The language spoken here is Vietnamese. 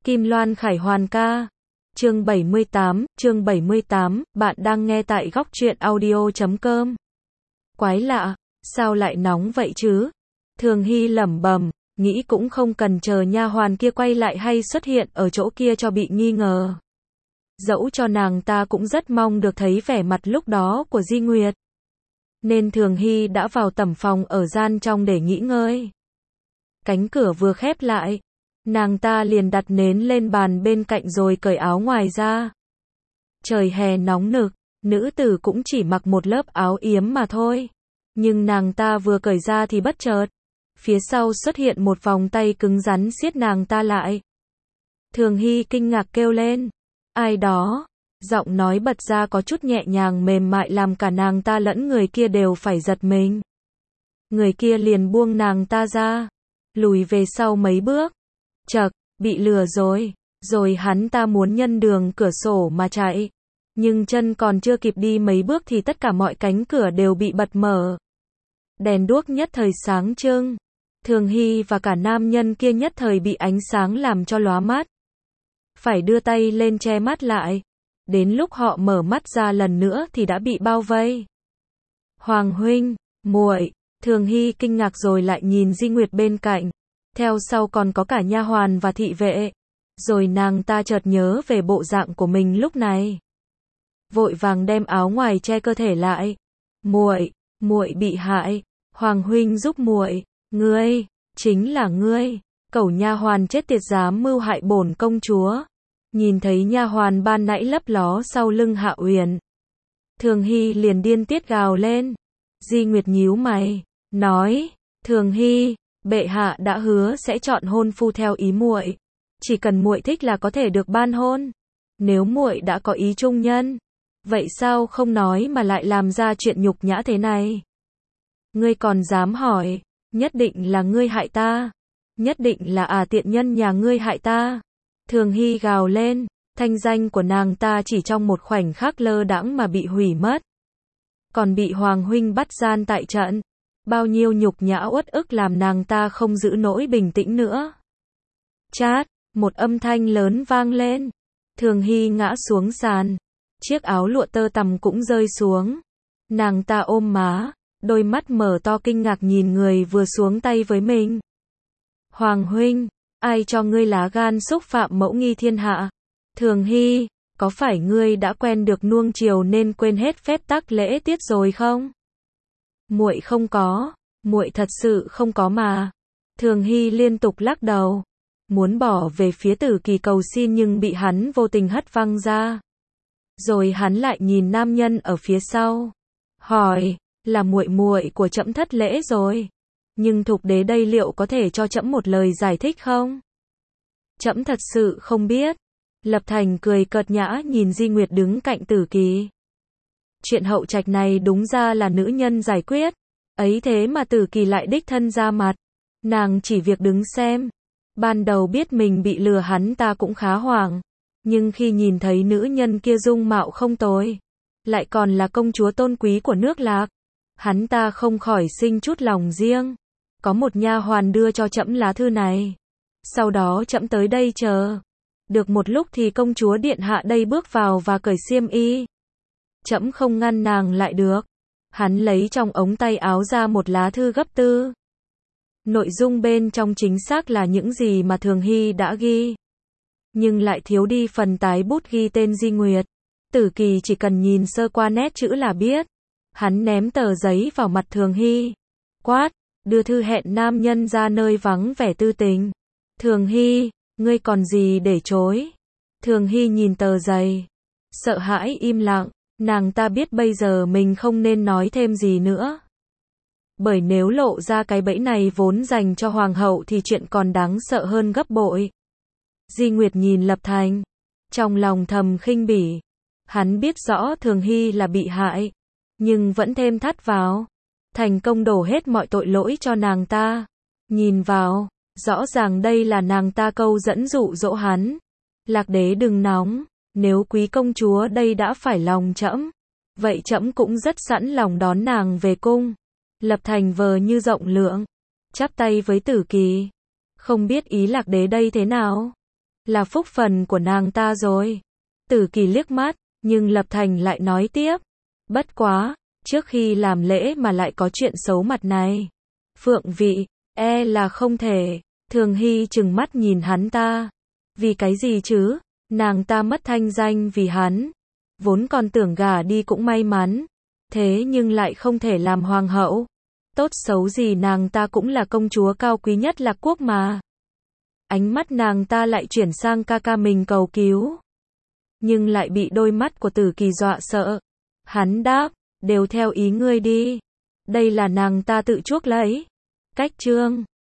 Kim Loan Khải Hoàn ca. Chương 78, bạn đang nghe tại góc truyện audio.com. Quái lạ, sao lại nóng vậy chứ? Thường Hy lẩm bẩm, nghĩ cũng không cần chờ nha hoàn kia quay lại hay xuất hiện ở chỗ kia cho bị nghi ngờ. Dẫu cho nàng ta cũng rất mong được thấy vẻ mặt lúc đó của Di Nguyệt. Nên Thường Hy đã vào tẩm phòng ở gian trong để nghỉ ngơi. Cánh cửa vừa khép lại, nàng ta liền đặt nến lên bàn bên cạnh rồi cởi áo ngoài ra. Trời hè nóng nực, nữ tử cũng chỉ mặc một lớp áo yếm mà thôi. Nhưng nàng ta vừa cởi ra thì bất chợt, phía sau xuất hiện một vòng tay cứng rắn siết nàng ta lại. Thường Hy kinh ngạc kêu lên, ai đó? Giọng nói bật ra có chút nhẹ nhàng mềm mại làm cả nàng ta lẫn người kia đều phải giật mình. Người kia liền buông nàng ta ra, lùi về sau mấy bước. Chậc, bị lừa rồi. Rồi hắn ta muốn nhân đường cửa sổ mà chạy. Nhưng chân còn chưa kịp đi mấy bước thì tất cả mọi cánh cửa đều bị bật mở. Đèn đuốc nhất thời sáng trưng. Thường Hy và cả nam nhân kia nhất thời bị ánh sáng làm cho lóa mắt. Phải đưa tay lên che mắt lại. Đến lúc họ mở mắt ra lần nữa thì đã bị bao vây. Hoàng huynh, muội. Thường Hy kinh ngạc rồi lại nhìn Di Nguyệt bên cạnh. Theo sau còn có cả nha hoàn và thị vệ. Rồi nàng ta chợt nhớ về bộ dạng của mình lúc này. Vội vàng đem áo ngoài che cơ thể lại. Muội bị hại. Hoàng huynh giúp muội. Ngươi, chính là ngươi. Cẩu nha hoàn chết tiệt dám mưu hại bổn công chúa. Nhìn thấy nha hoàn ban nãy lấp ló sau lưng Hạ Uyển, Thường Hy liền điên tiết gào lên. Di Nguyệt nhíu mày, nói, Thường Hy, bệ hạ đã hứa sẽ chọn hôn phu theo ý muội, chỉ cần muội thích là có thể được ban hôn. Nếu muội đã có ý trung nhân, vậy sao không nói mà lại làm ra chuyện nhục nhã thế này? Ngươi còn dám hỏi, nhất định là ngươi hại ta, nhất định là tiện nhân nhà ngươi hại ta. Thường Hy gào lên, thanh danh của nàng ta chỉ trong một khoảnh khắc lơ đãng mà bị hủy mất. Còn bị Hoàng huynh bắt gian tại trận, bao nhiêu nhục nhã uất ức làm nàng ta không giữ nổi bình tĩnh nữa. Chát, một âm thanh lớn vang lên. Thường Hy ngã xuống sàn, chiếc áo lụa tơ tằm cũng rơi xuống. Nàng ta ôm má, đôi mắt mở to kinh ngạc nhìn người vừa xuống tay với mình. Hoàng huynh, ai cho ngươi lá gan xúc phạm mẫu nghi thiên hạ? Thường Hy, có phải ngươi đã quen được nuông chiều nên quên hết phép tắc lễ tiết rồi không? Muội không có, muội thật sự không có mà. Thường Hy liên tục lắc đầu, muốn bỏ về phía Tử Kỳ cầu xin nhưng bị hắn vô tình hất văng ra. Rồi hắn lại nhìn nam nhân ở phía sau, hỏi, là muội của trẫm thất lễ rồi. Nhưng Thục đế đây liệu có thể cho trẫm một lời giải thích không? Trẫm thật sự không biết. Lập Thành cười cợt nhã nhìn Di Nguyệt đứng cạnh Tử Kỳ. Chuyện hậu trạch này đúng ra là nữ nhân giải quyết. Ấy thế mà Tử Kỳ lại đích thân ra mặt. Nàng chỉ việc đứng xem. Ban đầu biết mình bị lừa hắn ta cũng khá hoảng. Nhưng khi nhìn thấy nữ nhân kia dung mạo không tồi, lại còn là công chúa tôn quý của nước Lạc, hắn ta không khỏi sinh chút lòng riêng. Có một nha hoàn đưa cho trẫm lá thư này. Sau đó trẫm tới đây chờ. Được một lúc thì công chúa điện hạ đây bước vào và cởi xiêm y. Trẫm không ngăn nàng lại được. Hắn lấy trong ống tay áo ra một lá thư gấp tư. Nội dung bên trong chính xác là những gì mà Thường Hy đã ghi. Nhưng lại thiếu đi phần tái bút ghi tên Di Nguyệt. Tử Kỳ chỉ cần nhìn sơ qua nét chữ là biết. Hắn ném tờ giấy vào mặt Thường Hy. Quát, đưa thư hẹn nam nhân ra nơi vắng vẻ tư tình. Thường Hy, ngươi còn gì để chối? Thường Hy nhìn tờ giấy, sợ hãi im lặng. Nàng ta biết bây giờ mình không nên nói thêm gì nữa. Bởi nếu lộ ra cái bẫy này vốn dành cho hoàng hậu thì chuyện còn đáng sợ hơn gấp bội. Di Nguyệt nhìn Lập Thành, trong lòng thầm khinh bỉ. Hắn biết rõ Thường Hy là bị hại, nhưng vẫn thêm thắt vào. Thành công đổ hết mọi tội lỗi cho nàng ta. Nhìn vào, rõ ràng đây là nàng ta câu dẫn dụ dỗ hắn. Lạc đế đừng nóng, nếu quý công chúa đây đã phải lòng trẫm, vậy trẫm cũng rất sẵn lòng đón nàng về cung. Lập Thành vờ như rộng lượng, chắp tay với Tử Kỳ. Không biết ý Lạc đế đây thế nào? là phúc phần của nàng ta rồi. Tử Kỳ liếc mắt, nhưng Lập Thành lại nói tiếp. Bất quá, trước khi làm lễ mà lại có chuyện xấu mặt này. Phượng vị, là không thể. Thường Hy trừng mắt nhìn hắn ta. Vì cái gì chứ? Nàng ta mất thanh danh vì hắn. Vốn còn tưởng gả đi cũng may mắn. Thế nhưng lại không thể làm hoàng hậu. Tốt xấu gì nàng ta cũng là công chúa cao quý nhất Lạc Quốc mà. Ánh mắt nàng ta lại chuyển sang ca ca mình cầu cứu. Nhưng lại bị đôi mắt của Tử Kỳ dọa sợ. Hắn đáp, đều theo ý ngươi đi. Đây là nàng ta tự chuốc lấy. Cách chương